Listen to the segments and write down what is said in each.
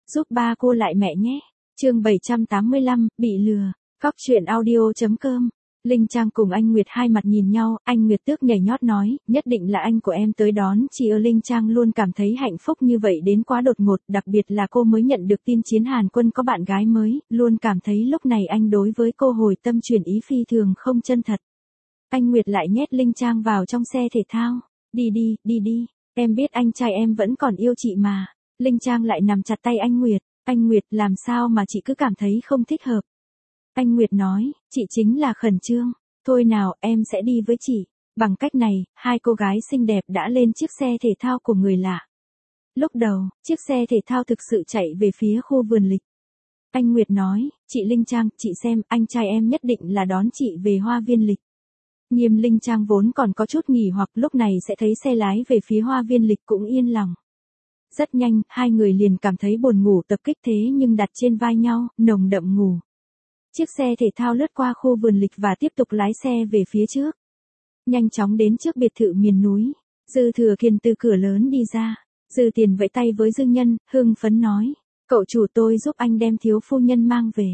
giúp ba cô lại mẹ nhé. Chương 785, bị lừa. Cóc truyện audio.com. Linh Trang cùng anh Nguyệt hai mặt nhìn nhau, anh Nguyệt tước nhảy nhót nói, nhất định là anh của em tới đón, chị ơi. Linh Trang luôn cảm thấy hạnh phúc như vậy đến quá đột ngột, đặc biệt là cô mới nhận được tin Chiến Hàn Quân có bạn gái mới, luôn cảm thấy lúc này anh đối với cô hồi tâm chuyển ý phi thường không chân thật. Anh Nguyệt lại nhét Linh Trang vào trong xe thể thao, đi đi, em biết anh trai em vẫn còn yêu chị mà. Linh Trang lại nằm chặt tay anh Nguyệt làm sao mà chị cứ cảm thấy không thích hợp. Anh Nguyệt nói, chị chính là khẩn trương, thôi nào em sẽ đi với chị. Bằng cách này, hai cô gái xinh đẹp đã lên chiếc xe thể thao của người lạ. Lúc đầu, chiếc xe thể thao thực sự chạy về phía khu vườn lịch. Anh Nguyệt nói, chị Linh Trang, chị xem, anh trai em nhất định là đón chị về hoa viên lịch. Nghiêm Linh Trang vốn còn có chút nghỉ hoặc lúc này sẽ thấy xe lái về phía hoa viên lịch cũng yên lòng. Rất nhanh, hai người liền cảm thấy buồn ngủ tập kích thế nhưng đặt trên vai nhau, nồng đậm ngủ. Chiếc xe thể thao lướt qua khu vườn lịch và tiếp tục lái xe về phía trước. Nhanh chóng đến trước biệt thự miền núi, Dư Thừa Kiền từ cửa lớn đi ra. Dư Tiền vẫy tay với Dư Nhân, hưng phấn nói, cậu chủ tôi giúp anh đem thiếu phu nhân mang về.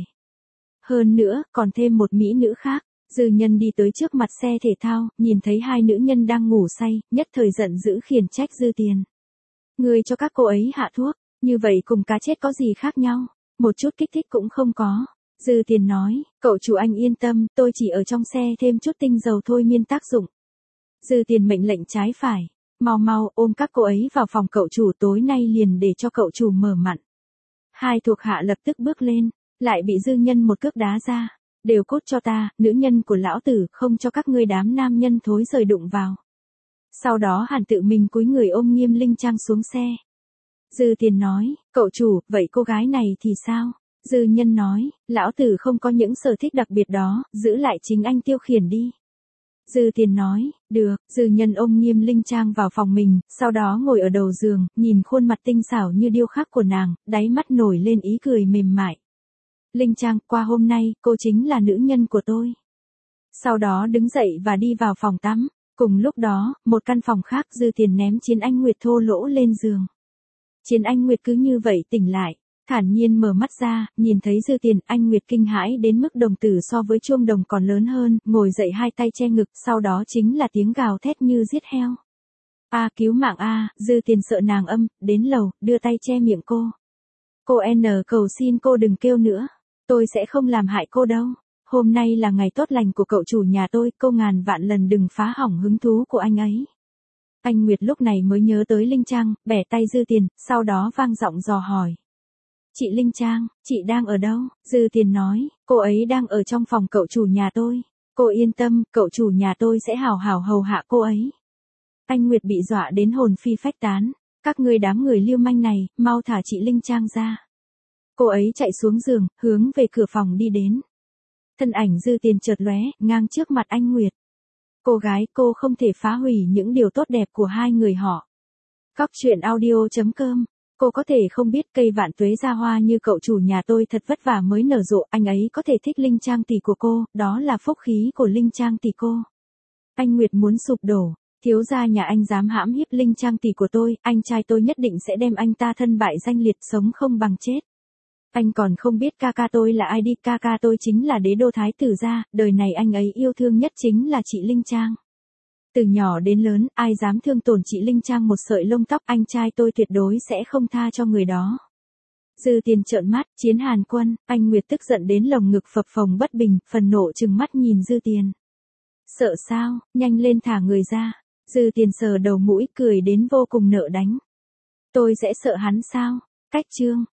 Hơn nữa, còn thêm một mỹ nữ khác. Dư Nhân đi tới trước mặt xe thể thao, nhìn thấy hai nữ nhân đang ngủ say, nhất thời giận dữ khiển trách Dư Tiền. Người cho các cô ấy hạ thuốc, như vậy cùng cá chết có gì khác nhau, một chút kích thích cũng không có. Dư Tiền nói, cậu chủ anh yên tâm, tôi chỉ ở trong xe thêm chút tinh dầu thôi miên tác dụng. Dư Tiền mệnh lệnh trái phải, mau ôm các cô ấy vào phòng cậu chủ, tối nay liền để cho cậu chủ mở mặn. Hai thuộc hạ lập tức bước lên, lại bị Dư Nhân một cước đá ra. Đều cút cho ta, nữ nhân của lão tử, không cho các ngươi đám nam nhân thối rời đụng vào. Sau đó Hàn tự mình cúi người ôm Nghiêm Linh Trang xuống xe. Dư Tiền nói, cậu chủ, vậy cô gái này thì sao? Dư Nhân nói, lão tử không có những sở thích đặc biệt đó, giữ lại chính anh tiêu khiển đi. Dư Tiền nói, được. Dư Nhân ôm Nghiêm Linh Trang vào phòng mình, sau đó ngồi ở đầu giường, nhìn khuôn mặt tinh xảo như điêu khắc của nàng, đáy mắt nổi lên ý cười mềm mại. Linh Trang, qua hôm nay, cô chính là nữ nhân của tôi. Sau đó đứng dậy và đi vào phòng tắm. Cùng lúc đó, một căn phòng khác, Dư Tiền ném Chiến Anh Nguyệt thô lỗ lên giường. Chiến Anh Nguyệt cứ như vậy tỉnh lại, thản nhiên mở mắt ra, nhìn thấy Dư Tiền, Anh Nguyệt kinh hãi đến mức đồng tử so với chuông đồng còn lớn hơn, ngồi dậy hai tay che ngực, sau đó chính là tiếng gào thét như giết heo. A cứu mạng a, Dư Tiền sợ nàng đến lầu, đưa tay che miệng cô. Cô cầu xin cô đừng kêu nữa. Tôi sẽ không làm hại cô đâu. Hôm nay là ngày tốt lành của cậu chủ nhà tôi, cô ngàn vạn lần đừng phá hỏng hứng thú của anh ấy. Anh Nguyệt lúc này mới nhớ tới Linh Trang, bẻ tay Dư Tiền, sau đó vang giọng dò hỏi. Chị Linh Trang, chị đang ở đâu? Dư Tiền nói, cô ấy đang ở trong phòng cậu chủ nhà tôi. Cô yên tâm, cậu chủ nhà tôi sẽ hào hào hầu hạ cô ấy. Anh Nguyệt bị dọa đến hồn phi phách tán. Các ngươi đám người lưu manh này, mau thả chị Linh Trang ra. Cô ấy chạy xuống giường, hướng về cửa phòng đi đến. Thân ảnh Dư Tiền chợt lóe, ngang trước mặt anh Nguyệt. Cô gái, cô không thể phá hủy những điều tốt đẹp của hai người họ. Cóc truyện audio.com. Cô có thể không biết cây vạn tuế ra hoa như cậu chủ nhà tôi thật vất vả mới nở rộ, anh ấy có thể thích Linh Trang tỷ của cô, đó là phúc khí của Linh Trang tỷ cô. Anh Nguyệt muốn sụp đổ. Thiếu gia nhà anh dám hãm hiếp Linh Trang tỷ của tôi, anh trai tôi nhất định sẽ đem anh ta thân bại danh liệt, sống không bằng chết. Anh còn không biết ca ca tôi là ai đi, ca ca tôi chính là đế đô thái tử gia, đời này anh ấy yêu thương nhất chính là chị Linh Trang. Từ nhỏ đến lớn, ai dám thương tổn chị Linh Trang một sợi lông tóc, anh trai tôi tuyệt đối sẽ không tha cho người đó. Dư Tiền trợn mắt, Chiến Hàn Quân, anh Nguyệt tức giận đến lồng ngực phập phồng bất bình, phần nộ trừng mắt nhìn Dư Tiền. Sợ sao, nhanh lên thả người ra. Dư Tiền sờ đầu mũi, cười đến vô cùng nợ đánh. Tôi sẽ sợ hắn sao? Cách chương.